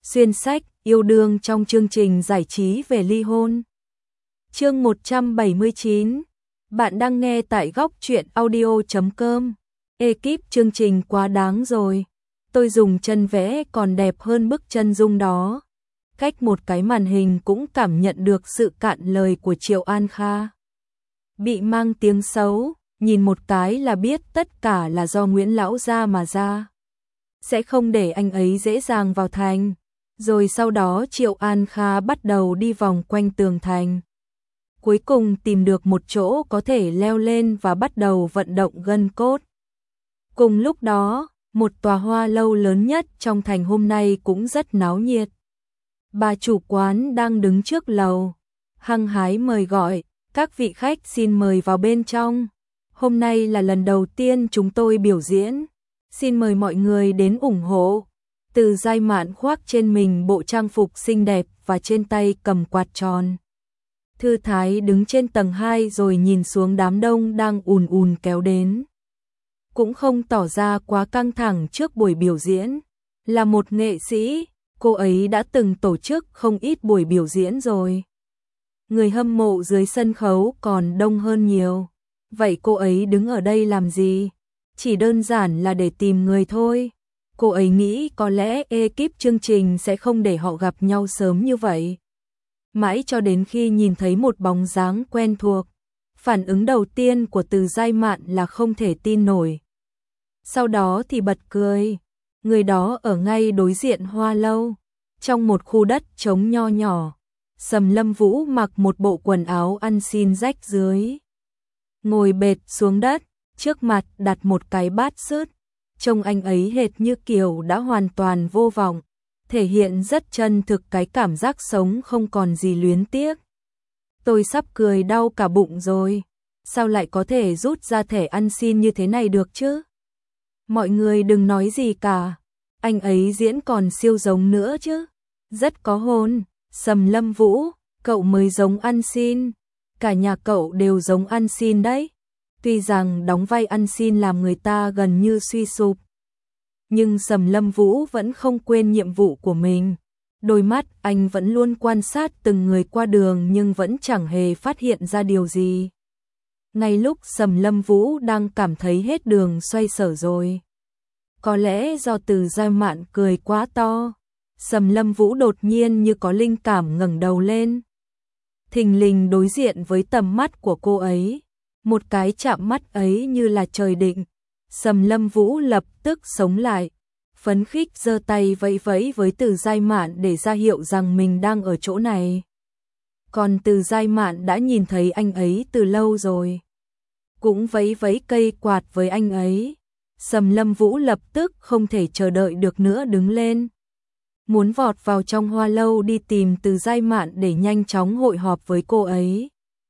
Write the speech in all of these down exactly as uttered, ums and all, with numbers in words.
Xuyên sách, yêu đương trong chương trình giải trí về ly hôn. Chương một trăm bảy mươi chín. Bạn đang nghe tại góc truyện audio chấm com. Ekip chương trình quá đáng rồi. Tôi dùng chân vẽ còn đẹp hơn bức chân dung đó. Cách một cái màn hình cũng cảm nhận được sự cạn lời của Triệu An Kha. Bị mang tiếng xấu, nhìn một cái là biết tất cả là do Nguyễn Lão gia mà ra. Sẽ không để anh ấy dễ dàng vào thành. Rồi sau đó Triệu An Kha bắt đầu đi vòng quanh tường thành. Cuối cùng tìm được một chỗ có thể leo lên và bắt đầu vận động gân cốt. Cùng lúc đó, một tòa hoa lâu lớn nhất trong thành hôm nay cũng rất náo nhiệt. Bà chủ quán đang đứng trước lầu, hăng hái mời gọi, các vị khách xin mời vào bên trong. Hôm nay là lần đầu tiên chúng tôi biểu diễn, xin mời mọi người đến ủng hộ. Từ Giai Mạn khoác trên mình bộ trang phục xinh đẹp và trên tay cầm quạt tròn. Thư thái đứng trên tầng hai rồi nhìn xuống đám đông đang ùn ùn kéo đến. Cũng không tỏ ra quá căng thẳng trước buổi biểu diễn. Là một nghệ sĩ, cô ấy đã từng tổ chức không ít buổi biểu diễn rồi. Người hâm mộ dưới sân khấu còn đông hơn nhiều. Vậy cô ấy đứng ở đây làm gì? Chỉ đơn giản là để tìm người thôi. Cô ấy nghĩ có lẽ ekip chương trình sẽ không để họ gặp nhau sớm như vậy. Mãi cho đến khi nhìn thấy một bóng dáng quen thuộc, phản ứng đầu tiên của Từ Giai Mạn là không thể tin nổi. Sau đó thì bật cười. Người đó ở ngay đối diện hoa lâu, trong một khu đất trống nho nhỏ. Sầm Lâm Vũ mặc một bộ quần áo ăn xin rách dưới, ngồi bệt xuống đất, trước mặt đặt một cái bát sứt. Trông anh ấy hệt như kiểu đã hoàn toàn vô vọng, thể hiện rất chân thực cái cảm giác sống không còn gì luyến tiếc. Tôi sắp cười đau cả bụng rồi, sao lại có thể rút ra thẻ ăn xin như thế này được chứ? Mọi người đừng nói gì cả, anh ấy diễn còn siêu giống nữa chứ, rất có hồn. Sầm Lâm Vũ, cậu mới giống ăn xin, cả nhà cậu đều giống ăn xin đấy. Tuy rằng đóng vai ăn xin làm người ta gần như suy sụp, nhưng Sầm Lâm Vũ vẫn không quên nhiệm vụ của mình. Đôi mắt anh vẫn luôn quan sát từng người qua đường nhưng vẫn chẳng hề phát hiện ra điều gì. Ngay lúc Sầm Lâm Vũ đang cảm thấy hết đường xoay sở rồi, có lẽ do Từ Giai Mạn cười quá to, Sầm Lâm Vũ đột nhiên như có linh cảm ngẩng đầu lên. Thình lình đối diện với tầm mắt của cô ấy, một cái chạm mắt ấy như là trời định. Sầm Lâm Vũ lập tức sống lại, phấn khích giơ tay vẫy vẫy với Từ Giai Mạn để ra hiệu rằng mình đang ở chỗ này. Còn Từ Giai Mạn đã nhìn thấy anh ấy từ lâu rồi, cũng vẫy vẫy cây quạt với anh ấy. Sầm Lâm Vũ lập tức không thể chờ đợi được nữa đứng lên, muốn vọt vào trong hoa lâu đi tìm Từ Giai Mạn để nhanh chóng hội họp với cô ấy.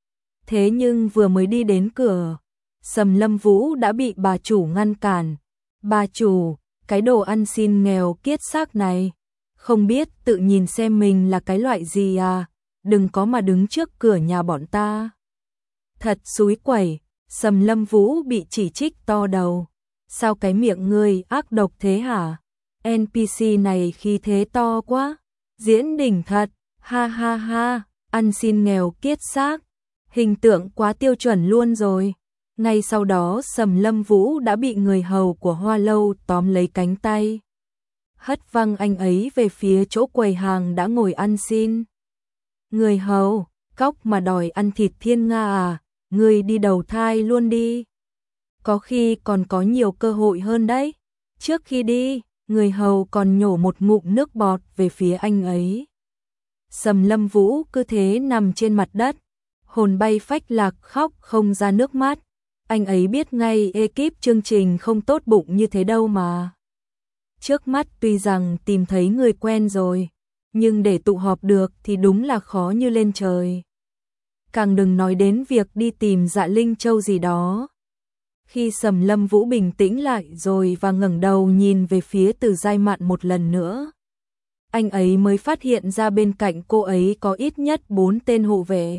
Thế nhưng vừa mới đi đến cửa, Sầm Lâm Vũ đã bị bà chủ ngăn cản. Bà chủ, cái đồ ăn xin nghèo kiết xác này, không biết tự nhìn xem mình là cái loại gì à, đừng có mà đứng trước cửa nhà bọn ta. Thật xúi quẩy. Sầm Lâm Vũ bị chỉ trích to đầu. Sao cái miệng ngươi ác độc thế hả? en pê xê này khí thế to quá, diễn đỉnh thật, ha ha ha, ăn xin nghèo kiết xác, hình tượng quá tiêu chuẩn luôn rồi. Ngay sau đó Sầm Lâm Vũ đã bị người hầu của hoa lâu tóm lấy cánh tay, hất văng anh ấy về phía chỗ quầy hàng đã ngồi ăn xin. Người hầu, cóc mà đòi ăn thịt thiên nga à, ngươi đi đầu thai luôn đi. Có khi còn có nhiều cơ hội hơn đấy. Trước khi đi, người hầu còn nhổ một ngụm nước bọt về phía anh ấy. Sầm Lâm Vũ cứ thế nằm trên mặt đất, hồn bay phách lạc khóc không ra nước mắt. Anh ấy biết ngay ekip chương trình không tốt bụng như thế đâu mà. Trước mắt tuy rằng tìm thấy người quen rồi, nhưng để tụ họp được thì đúng là khó như lên trời. Càng đừng nói đến việc đi tìm Dạ Linh Châu gì đó. Khi Sầm Lâm Vũ bình tĩnh lại rồi và ngẩng đầu nhìn về phía Từ Giai Mạn một lần nữa, anh ấy mới phát hiện ra bên cạnh cô ấy có ít nhất bốn tên hộ vệ.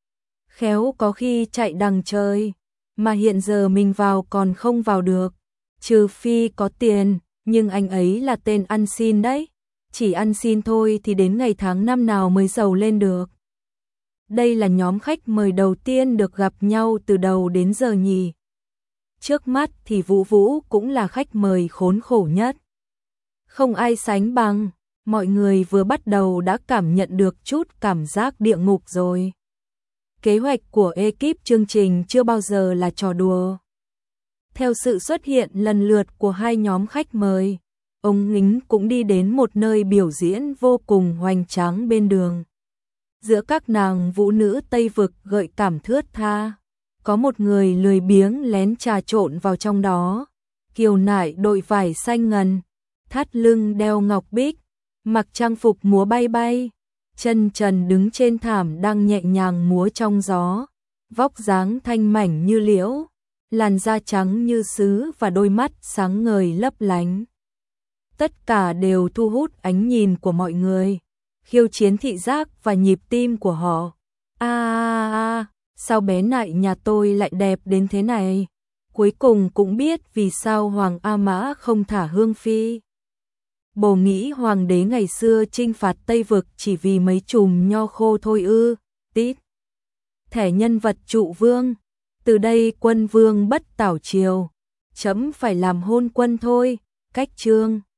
Khéo có khi chạy đằng trời, mà hiện giờ mình vào còn không vào được, trừ phi có tiền, nhưng anh ấy là tên ăn xin đấy. chỉ ăn xin thôi thì đến ngày tháng năm nào mới giàu lên được. Đây là nhóm khách mời đầu tiên được gặp nhau từ đầu đến giờ nhỉ. Trước mắt thì Vũ Vũ cũng là khách mời khốn khổ nhất. Không ai sánh bằng, mọi người vừa bắt đầu đã cảm nhận được chút cảm giác địa ngục rồi. Kế hoạch của ekip chương trình chưa bao giờ là trò đùa. Theo sự xuất hiện lần lượt của hai nhóm khách mời, ông Ngính cũng đi đến một nơi biểu diễn vô cùng hoành tráng bên đường. Giữa các nàng vũ nữ Tây Vực gợi cảm thướt tha, có một người lười biếng lén trà trộn vào trong đó, kiều nại đội vải xanh ngần, thắt lưng đeo ngọc bích, mặc trang phục múa bay bay, chân trần đứng trên thảm đang nhẹ nhàng múa trong gió, vóc dáng thanh mảnh như liễu, làn da trắng như sứ và đôi mắt sáng ngời lấp lánh. Tất cả đều thu hút ánh nhìn của mọi người, khiêu chiến thị giác và nhịp tim của họ. A a a, sao bé nại nhà tôi lại đẹp đến thế này? Cuối cùng cũng biết vì sao Hoàng A Mã không thả Hương Phi. Bồ nghĩ hoàng đế ngày xưa chinh phạt Tây Vực chỉ vì mấy chùm nho khô thôi ư? Tít. Thẻ nhân vật trụ vương. Từ đây quân vương bất tảo triều. Chấm phải làm hôn quân thôi. Cách chương.